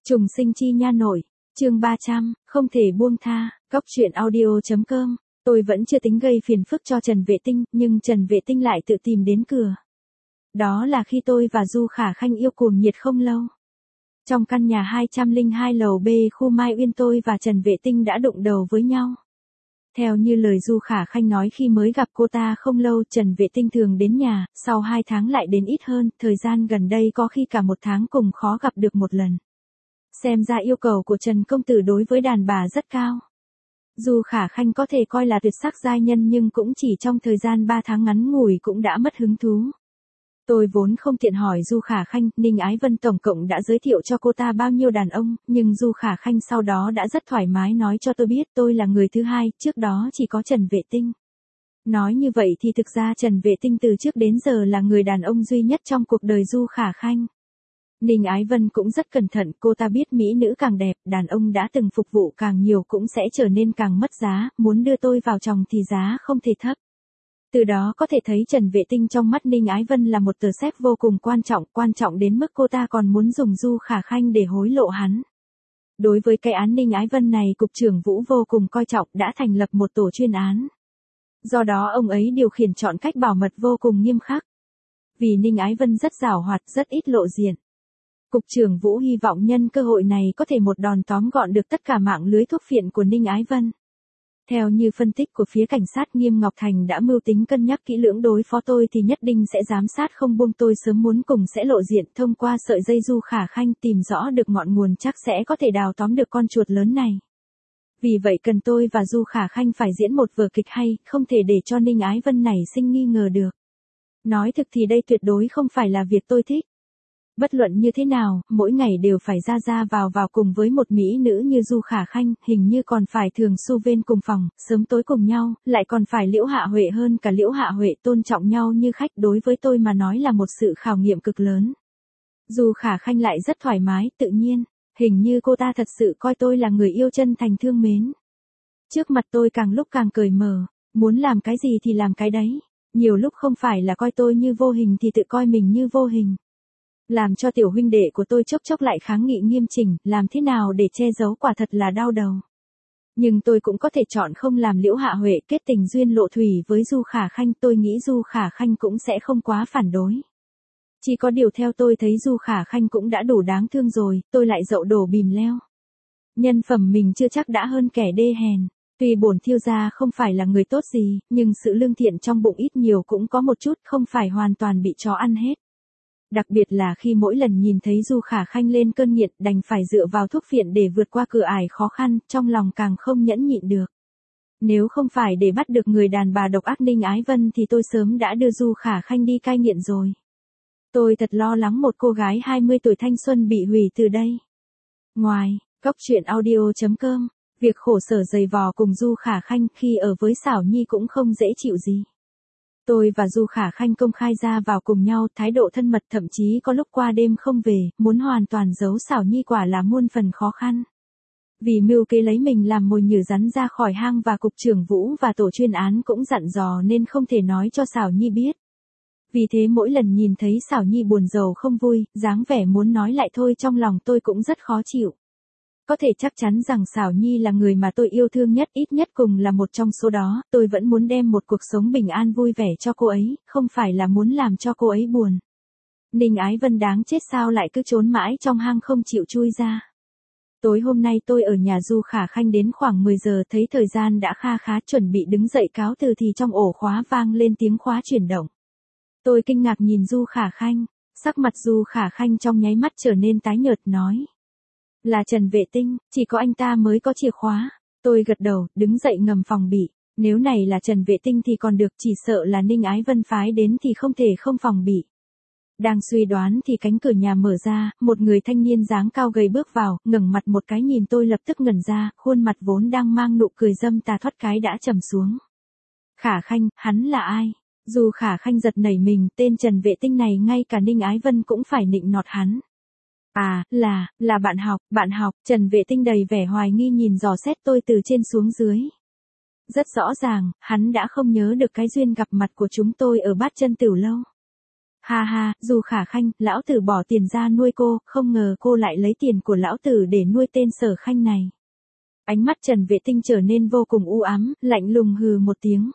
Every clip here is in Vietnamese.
Trùng sinh chi nha nội, chương 300, không thể buông tha, Cóc truyện audio.com. Tôi vẫn chưa tính gây phiền phức cho Trần Vệ Tinh, nhưng Trần Vệ Tinh lại tự tìm đến cửa. Đó là khi tôi và Du Khả Khanh yêu cuồng nhiệt không lâu. Trong căn nhà 202 lầu B khu Mai Uyên, tôi và Trần Vệ Tinh đã đụng đầu với nhau. Theo như lời Du Khả Khanh nói khi mới gặp cô ta không lâu, Trần Vệ Tinh thường đến nhà, sau 2 tháng lại đến ít hơn, thời gian gần đây có khi cả 1 tháng cùng khó gặp được một lần. Xem ra yêu cầu của Trần Công Tử đối với đàn bà rất cao. Du Khả Khanh có thể coi là tuyệt sắc giai nhân nhưng cũng chỉ trong thời gian 3 tháng ngắn ngủi cũng đã mất hứng thú. Tôi vốn không tiện hỏi Du Khả Khanh, Ninh Ái Vân tổng cộng đã giới thiệu cho cô ta bao nhiêu đàn ông, nhưng Du Khả Khanh sau đó đã rất thoải mái nói cho tôi biết tôi là người thứ hai, trước đó chỉ có Trần Vệ Tinh. Nói như vậy thì thực ra Trần Vệ Tinh từ trước đến giờ là người đàn ông duy nhất trong cuộc đời Du Khả Khanh. Ninh Ái Vân cũng rất cẩn thận, cô ta biết mỹ nữ càng đẹp, đàn ông đã từng phục vụ càng nhiều cũng sẽ trở nên càng mất giá, muốn đưa tôi vào chồng thì giá không thể thấp. Từ đó có thể thấy Trần Vệ Tinh trong mắt Ninh Ái Vân là một tờ séc vô cùng quan trọng đến mức cô ta còn muốn dùng Du Khả Khanh để hối lộ hắn. Đối với cái án Ninh Ái Vân này, Cục trưởng Vũ vô cùng coi trọng, đã thành lập một tổ chuyên án. Do đó ông ấy điều khiển chọn cách bảo mật vô cùng nghiêm khắc. Vì Ninh Ái Vân rất giàu hoạt, rất ít lộ diện. Cục trưởng Vũ hy vọng nhân cơ hội này có thể một đòn tóm gọn được tất cả mạng lưới thuốc phiện của Ninh Ái Vân. Theo như phân tích của phía cảnh sát, Nghiêm Ngọc Thành đã mưu tính cân nhắc kỹ lưỡng đối phó tôi thì nhất định sẽ giám sát không buông tôi, sớm muốn cùng sẽ lộ diện, thông qua sợi dây Du Khả Khanh tìm rõ được ngọn nguồn chắc sẽ có thể đào tóm được con chuột lớn này. Vì vậy cần tôi và Du Khả Khanh phải diễn một vở kịch hay, không thể để cho Ninh Ái Vân này sinh nghi ngờ được. Nói thực thì đây tuyệt đối không phải là việc tôi thích. Bất luận như thế nào, mỗi ngày đều phải ra vào cùng với một mỹ nữ như Du Khả Khanh, hình như còn phải thường xu vên cùng phòng, sớm tối cùng nhau, lại còn phải Liễu Hạ Huệ hơn cả Liễu Hạ Huệ, tôn trọng nhau như khách, đối với tôi mà nói là một sự khảo nghiệm cực lớn. Du Khả Khanh lại rất thoải mái, tự nhiên, hình như cô ta thật sự coi tôi là người yêu chân thành thương mến. Trước mặt tôi càng lúc càng cởi mở, muốn làm cái gì thì làm cái đấy, nhiều lúc không phải là coi tôi như vô hình thì tự coi mình như vô hình. Làm cho tiểu huynh đệ của tôi chốc chốc lại kháng nghị nghiêm chỉnh, làm thế nào để che giấu quả thật là đau đầu. Nhưng tôi cũng có thể chọn không làm Liễu Hạ Huệ kết tình duyên lộ thủy với Du Khả Khanh, tôi nghĩ Du Khả Khanh cũng sẽ không quá phản đối. Chỉ có điều theo tôi thấy Du Khả Khanh cũng đã đủ đáng thương rồi, tôi lại dậu đổ bìm leo. Nhân phẩm mình chưa chắc đã hơn kẻ đê hèn. Tuy bổn thiếu gia không phải là người tốt gì, nhưng sự lương thiện trong bụng ít nhiều cũng có một chút, không phải hoàn toàn bị chó ăn hết. Đặc biệt là khi mỗi lần nhìn thấy Du Khả Khanh lên cơn nghiện, đành phải dựa vào thuốc phiện để vượt qua cửa ải khó khăn, trong lòng càng không nhẫn nhịn được. Nếu không phải để bắt được người đàn bà độc ác Ninh Ái Vân thì tôi sớm đã đưa Du Khả Khanh đi cai nghiện rồi. Tôi thật lo lắng một cô gái 20 tuổi thanh xuân bị hủy từ đây. Ngoài, Cóc truyện audio.com, việc khổ sở dày vò cùng Du Khả Khanh khi ở với Xảo Nhi cũng không dễ chịu gì. Tôi và Du Khả Khanh công khai ra vào cùng nhau, thái độ thân mật, thậm chí có lúc qua đêm không về, muốn hoàn toàn giấu Xảo Nhi quả là muôn phần khó khăn. Vì mưu kế lấy mình làm mồi nhử rắn ra khỏi hang, và Cục trưởng Vũ và tổ chuyên án cũng dặn dò nên không thể nói cho Xảo Nhi biết. Vì thế mỗi lần nhìn thấy Xảo Nhi buồn rầu không vui, dáng vẻ muốn nói lại thôi, trong lòng tôi cũng rất khó chịu. Có thể chắc chắn rằng Xảo Nhi là người mà tôi yêu thương nhất, ít nhất cùng là một trong số đó, tôi vẫn muốn đem một cuộc sống bình an vui vẻ cho cô ấy, không phải là muốn làm cho cô ấy buồn. Ninh Ái Vân đáng chết sao lại cứ trốn mãi trong hang không chịu chui ra. Tối hôm nay tôi ở nhà Du Khả Khanh đến khoảng 10 giờ, thấy thời gian đã kha khá, chuẩn bị đứng dậy cáo từ thì trong ổ khóa vang lên tiếng khóa chuyển động. Tôi kinh ngạc nhìn Du Khả Khanh, sắc mặt Du Khả Khanh trong nháy mắt trở nên tái nhợt, nói. Là Trần Vệ Tinh, chỉ có anh ta mới có chìa khóa. Tôi gật đầu, đứng dậy ngầm phòng bị. Nếu này là Trần Vệ Tinh thì còn được, chỉ sợ là Ninh Ái Vân phái đến thì không thể không phòng bị. Đang suy đoán thì cánh cửa nhà mở ra, một người thanh niên dáng cao gầy bước vào, ngẩng mặt một cái nhìn tôi lập tức ngẩn ra, khuôn mặt vốn đang mang nụ cười dâm tà thoát cái đã trầm xuống. Khả Khanh, hắn là ai? Du Khả Khanh giật nảy mình, tên Trần Vệ Tinh này ngay cả Ninh Ái Vân cũng phải nịnh nọt hắn. À, là bạn học, Trần Vệ Tinh đầy vẻ hoài nghi nhìn dò xét tôi từ trên xuống dưới. Rất rõ ràng, hắn đã không nhớ được cái duyên gặp mặt của chúng tôi ở Bát Chân Tửu Lâu. Ha ha, Du Khả Khanh, lão tử bỏ tiền ra nuôi cô, không ngờ cô lại lấy tiền của lão tử để nuôi tên Sở Khanh này. Ánh mắt Trần Vệ Tinh trở nên vô cùng u ám, lạnh lùng hừ một tiếng.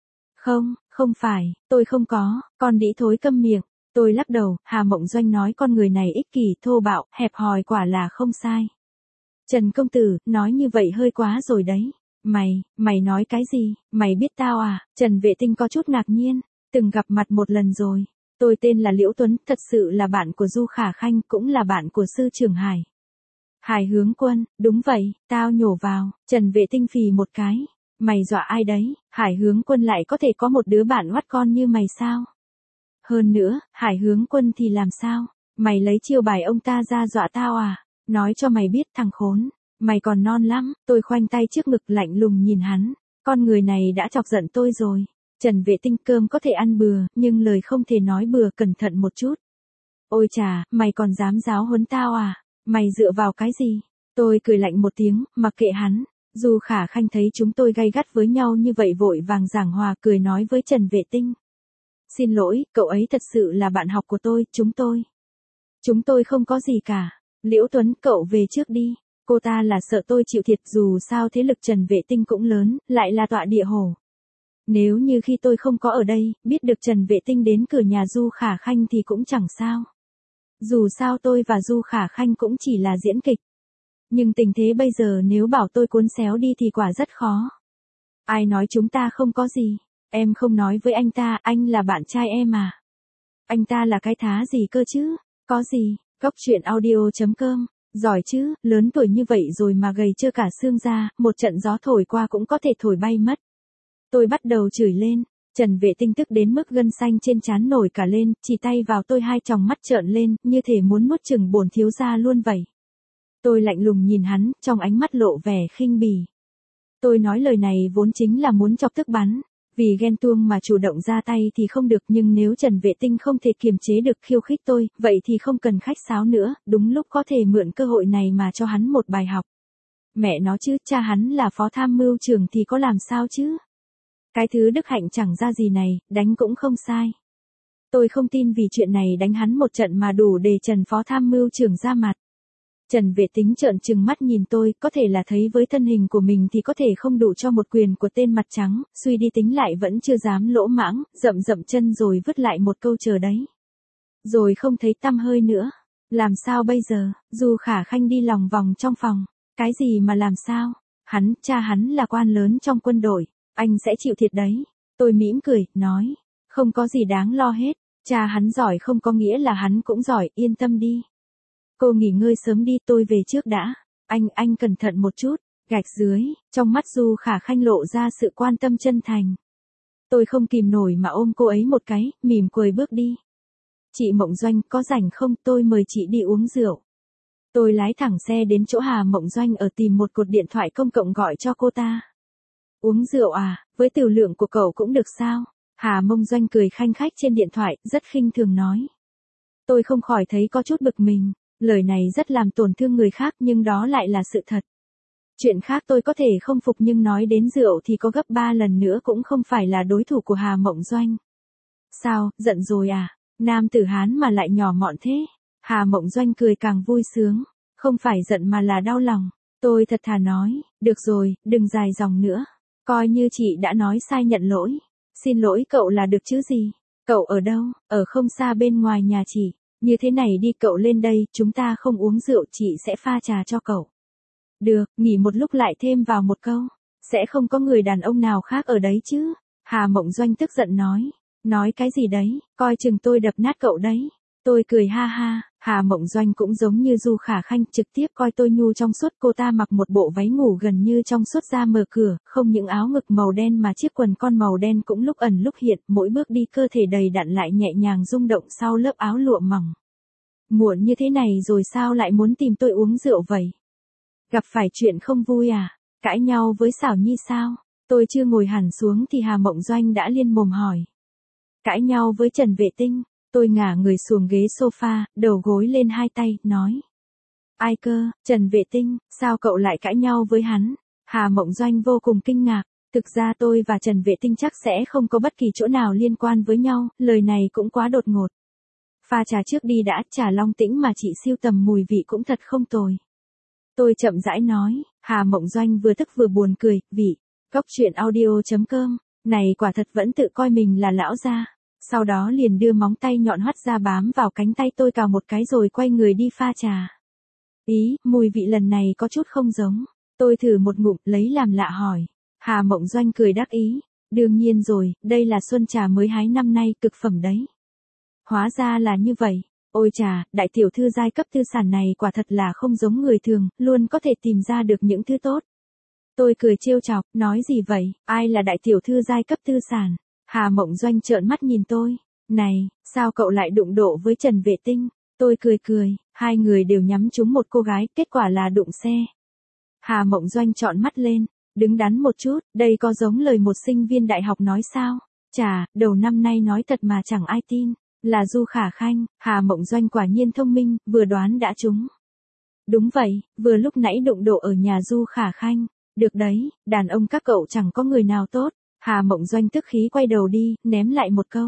Không phải, tôi không có, con đĩ thối câm miệng. Tôi lắc đầu, Hà Mộng Doanh nói con người này ích kỷ, thô bạo, hẹp hòi quả là không sai. Trần công tử, nói như vậy hơi quá rồi đấy. Mày nói cái gì, mày biết tao à? Trần Vệ Tinh có chút ngạc nhiên, từng gặp mặt một lần rồi. Tôi tên là Liễu Tuấn, thật sự là bạn của Du Khả Khanh, cũng là bạn của sư trưởng Hải. Hải Hướng Quân, đúng vậy, tao nhổ vào. Trần Vệ Tinh phì một cái. Mày dọa ai đấy, Hải Hướng Quân lại có thể có một đứa bạn oắt con như mày sao? Hơn nữa, Hải Hướng Quân thì làm sao? Mày lấy chiêu bài ông ta ra dọa tao à? Nói cho mày biết thằng khốn, mày còn non lắm. Tôi khoanh tay trước ngực lạnh lùng nhìn hắn. Con người này đã chọc giận tôi rồi. Trần Vệ Tinh, cơm có thể ăn bừa, nhưng lời không thể nói bừa, cẩn thận một chút. Ôi chà, mày còn dám giáo huấn tao à? Mày dựa vào cái gì? Tôi cười lạnh một tiếng, mặc kệ hắn. Du Khả Khanh thấy chúng tôi gay gắt với nhau như vậy vội vàng giảng hòa, cười nói với Trần Vệ Tinh. Xin lỗi, cậu ấy thật sự là bạn học của tôi, chúng tôi không có gì cả. Liễu Tuấn, cậu về trước đi. Cô ta là sợ tôi chịu thiệt, dù sao thế lực Trần Vệ Tinh cũng lớn, lại là tọa địa hổ. Nếu như khi tôi không có ở đây, biết được Trần Vệ Tinh đến cửa nhà Du Khả Khanh thì cũng chẳng sao. Dù sao tôi và Du Khả Khanh cũng chỉ là diễn kịch. Nhưng tình thế bây giờ nếu bảo tôi cuốn xéo đi thì quả rất khó. Ai nói chúng ta không có gì? Em không nói với anh ta, anh là bạn trai em à? Anh ta là cái thá gì cơ chứ? Có gì? Góc truyện audio.com. Giỏi chứ, lớn tuổi như vậy rồi mà gầy trơ cả xương ra, một trận gió thổi qua cũng có thể thổi bay mất. Tôi bắt đầu chửi lên. Trần Vệ Tinh tức đến mức gân xanh trên trán nổi cả lên, chỉ tay vào tôi, hai tròng mắt trợn lên, như thể muốn nuốt chửng bổn thiếu gia luôn vậy. Tôi lạnh lùng nhìn hắn, trong ánh mắt lộ vẻ khinh bỉ. Tôi nói lời này vốn chính là muốn chọc tức bắn. Vì ghen tuông mà chủ động ra tay thì không được, nhưng nếu Trần Vệ Tinh không thể kiềm chế được khiêu khích tôi, vậy thì không cần khách sáo nữa, đúng lúc có thể mượn cơ hội này mà cho hắn một bài học. Mẹ nó chứ, cha hắn là phó tham mưu trưởng thì có làm sao chứ? Cái thứ đức hạnh chẳng ra gì này, đánh cũng không sai. Tôi không tin vì chuyện này đánh hắn một trận mà đủ để Trần phó tham mưu trưởng ra mặt. Trần Vệ Tính trợn trừng mắt nhìn tôi, có thể là thấy với thân hình của mình thì có thể không đủ cho một quyền của tên mặt trắng, suy đi tính lại vẫn chưa dám lỗ mãng, dậm dậm chân rồi vứt lại một câu chờ đấy. Rồi không thấy tăm hơi nữa. Làm sao bây giờ? Du Khả Khanh đi lòng vòng trong phòng. Cái gì mà làm sao? Cha hắn là quan lớn trong quân đội. Anh sẽ chịu thiệt đấy. Tôi mỉm cười, nói. Không có gì đáng lo hết. Cha hắn giỏi không có nghĩa là hắn cũng giỏi, yên tâm đi. Cô nghỉ ngơi sớm đi, tôi về trước đã. Anh cẩn thận một chút. Gạch dưới, trong mắt Du Khả Khanh lộ ra sự quan tâm chân thành. Tôi không kìm nổi mà ôm cô ấy một cái, mỉm cười bước đi. Chị Mộng Doanh, có rảnh không, tôi mời chị đi uống rượu. Tôi lái thẳng xe đến chỗ Hà Mộng Doanh ở, tìm một cuộc điện thoại công cộng gọi cho cô ta. Uống rượu à, với tiểu lượng của cậu cũng được sao? Hà Mộng Doanh cười khanh khách trên điện thoại, rất khinh thường nói. Tôi không khỏi thấy có chút bực mình, lời này rất làm tổn thương người khác nhưng đó lại là sự thật. Chuyện khác tôi có thể không phục nhưng nói đến rượu thì có gấp 3 lần nữa cũng không phải là đối thủ của Hà Mộng Doanh. Sao, giận rồi à? Nam tử Hán mà lại nhỏ mọn thế. Hà Mộng Doanh cười càng vui sướng. Không phải giận mà là đau lòng. Tôi thật thà nói, được rồi, đừng dài dòng nữa. Coi như chị đã nói sai, nhận lỗi. Xin lỗi cậu là được chứ gì. Cậu ở đâu? Ở không xa bên ngoài nhà chị. Như thế này đi, cậu lên đây, chúng ta không uống rượu, chị sẽ pha trà cho cậu. Được, nghỉ một lúc lại thêm vào một câu. Sẽ không có người đàn ông nào khác ở đấy chứ. Hà Mộng Doanh tức giận nói. Nói cái gì đấy, coi chừng tôi đập nát cậu đấy. Tôi cười ha ha, Hà Mộng Doanh cũng giống như Du Khả Khanh, trực tiếp coi tôi nhu trong suốt. Cô ta mặc một bộ váy ngủ gần như trong suốt ra mở cửa, không những áo ngực màu đen mà chiếc quần con màu đen cũng lúc ẩn lúc hiện, mỗi bước đi cơ thể đầy đặn lại nhẹ nhàng rung động sau lớp áo lụa mỏng. Muộn như thế này rồi sao lại muốn tìm tôi uống rượu vậy? Gặp phải chuyện không vui à? Cãi nhau với Xảo Nhi sao? Tôi chưa ngồi hẳn xuống thì Hà Mộng Doanh đã liên mồm hỏi. Cãi nhau với Trần Vệ Tinh. Tôi ngả người xuống ghế sofa, đầu gối lên hai tay, nói. Ai cơ, Trần Vệ Tinh, sao cậu lại cãi nhau với hắn? Hà Mộng Doanh vô cùng kinh ngạc. Thực ra tôi và Trần Vệ Tinh chắc sẽ không có bất kỳ chỗ nào liên quan với nhau, lời này cũng quá đột ngột. Pha trà trước đi đã, trà Long Tĩnh mà chị sưu tầm mùi vị cũng thật không tồi. Tôi chậm rãi nói, Hà Mộng Doanh vừa tức vừa buồn cười, vị, Cóc truyện audio.com, này quả thật vẫn tự coi mình là lão gia. Sau đó liền đưa móng tay nhọn hoắt ra bám vào cánh tay tôi cào một cái rồi quay người đi pha trà. Ý, mùi vị lần này có chút không giống. Tôi thử một ngụm lấy làm lạ hỏi. Hà Mộng Doanh cười đắc ý. Đương nhiên rồi, đây là xuân trà mới hái năm nay, cực phẩm đấy. Hóa ra là như vậy. Ôi trà, đại tiểu thư giai cấp tư sản này quả thật là không giống người thường, luôn có thể tìm ra được những thứ tốt. Tôi cười trêu chọc, nói gì vậy, ai là đại tiểu thư giai cấp tư sản? Hà Mộng Doanh trợn mắt nhìn tôi. Này, sao cậu lại đụng độ với Trần Vệ Tinh? Tôi cười, hai người đều nhắm trúng một cô gái, kết quả là đụng xe. Hà Mộng Doanh trọn mắt lên, đứng đắn một chút, đây có giống lời một sinh viên đại học nói sao? Chà, đầu năm nay nói thật mà chẳng ai tin, là Du Khả Khanh. Hà Mộng Doanh quả nhiên thông minh, vừa đoán đã trúng. Đúng vậy, vừa lúc nãy đụng độ ở nhà Du Khả Khanh. Được đấy, đàn ông các cậu chẳng có người nào tốt. Hà Mộng Doanh tức khí quay đầu đi, ném lại một câu.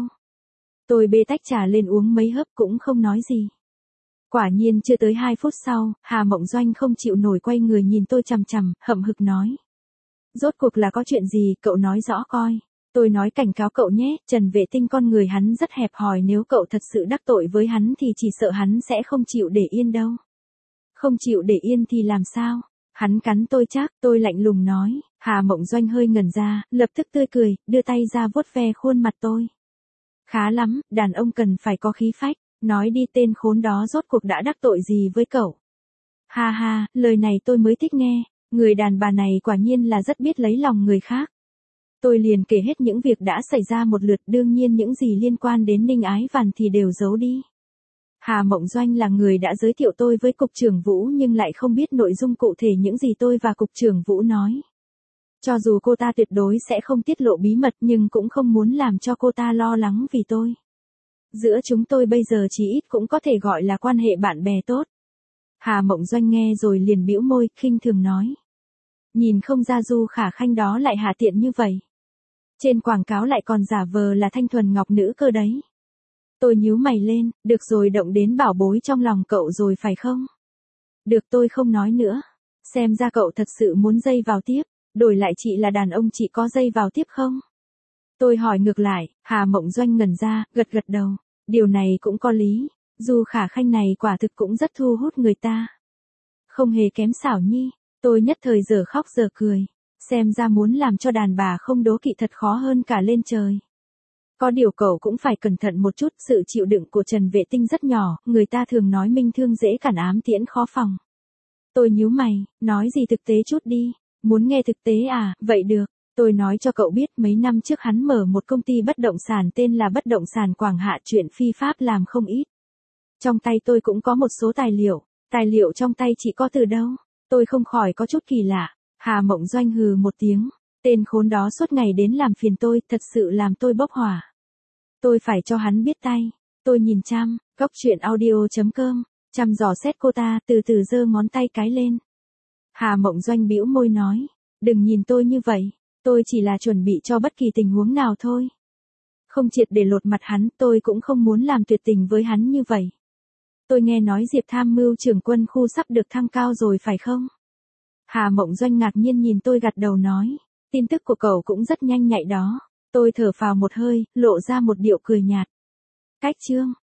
Tôi bê tách trà lên uống mấy hớp cũng không nói gì. Quả nhiên chưa tới 2 phút sau, Hà Mộng Doanh không chịu nổi quay người nhìn tôi chằm chằm, hậm hực nói. Rốt cuộc là có chuyện gì, cậu nói rõ coi. Tôi nói cảnh cáo cậu nhé, Trần Vệ Tinh con người hắn rất hẹp hòi, nếu cậu thật sự đắc tội với hắn thì chỉ sợ hắn sẽ không chịu để yên đâu. Không chịu để yên thì làm sao? Hắn cắn tôi chắc, tôi lạnh lùng nói. Hà Mộng Doanh hơi ngẩn ra, lập tức tươi cười, đưa tay ra vuốt ve khuôn mặt tôi. Khá lắm, đàn ông cần phải có khí phách, nói đi tên khốn đó rốt cuộc đã đắc tội gì với cậu. Ha ha, lời này tôi mới thích nghe, người đàn bà này quả nhiên là rất biết lấy lòng người khác. Tôi liền kể hết những việc đã xảy ra một lượt, đương nhiên những gì liên quan đến Ninh Ái Vàn thì đều giấu đi. Hà Mộng Doanh là người đã giới thiệu tôi với Cục trưởng Vũ nhưng lại không biết nội dung cụ thể những gì tôi và Cục trưởng Vũ nói. Cho dù cô ta tuyệt đối sẽ không tiết lộ bí mật nhưng cũng không muốn làm cho cô ta lo lắng vì tôi. Giữa chúng tôi bây giờ chỉ ít cũng có thể gọi là quan hệ bạn bè tốt. Hà Mộng Doanh nghe rồi liền bĩu môi, khinh thường nói. Nhìn không ra Du Khả Khanh đó lại hạ tiện như vậy. Trên quảng cáo lại còn giả vờ là thanh thuần ngọc nữ cơ đấy. Tôi nhíu mày lên, được rồi, động đến bảo bối trong lòng cậu rồi phải không? Được, tôi không nói nữa. Xem ra cậu thật sự muốn dây vào tiếp, đổi lại chị là đàn ông chị có dây vào tiếp không? Tôi hỏi ngược lại. Hà Mộng Doanh ngẩn ra, gật gật đầu. Điều này cũng có lý, Du Khả Khanh này quả thực cũng rất thu hút người ta. Không hề kém xảo nhi, tôi nhất thời giờ khóc giờ cười. Xem ra muốn làm cho đàn bà không đố kỵ thật khó hơn cả lên trời. Có điều cậu cũng phải cẩn thận một chút, sự chịu đựng của Trần Vệ Tinh rất nhỏ, người ta thường nói minh thương dễ cản ám tiễn khó phòng. Tôi nhíu mày, nói gì thực tế chút đi, muốn nghe thực tế à, vậy được, tôi nói cho cậu biết mấy năm trước hắn mở một công ty bất động sản tên là Bất động sản Quảng Hạ, chuyện phi pháp làm không ít. Trong tay tôi cũng có một số tài liệu trong tay chị có từ đâu, tôi không khỏi có chút kỳ lạ. Hà Mộng Doanh hừ một tiếng. Tên khốn đó suốt ngày đến làm phiền tôi, thật sự làm tôi bốc hỏa. Tôi phải cho hắn biết tay. Tôi nhìn Cóc truyện audio.com, dò xét cô ta, từ từ giơ ngón tay cái lên. Hà Mộng Doanh bĩu môi nói, đừng nhìn tôi như vậy, tôi chỉ là chuẩn bị cho bất kỳ tình huống nào thôi. Không triệt để lột mặt hắn, tôi cũng không muốn làm tuyệt tình với hắn như vậy. Tôi nghe nói Diệp tham mưu trưởng quân khu sắp được thăng cao rồi phải không? Hà Mộng Doanh ngạc nhiên nhìn tôi gật đầu nói. Tin tức của cậu cũng rất nhanh nhạy đó. Tôi thở phào một hơi, lộ ra một điệu cười nhạt. Cách chương.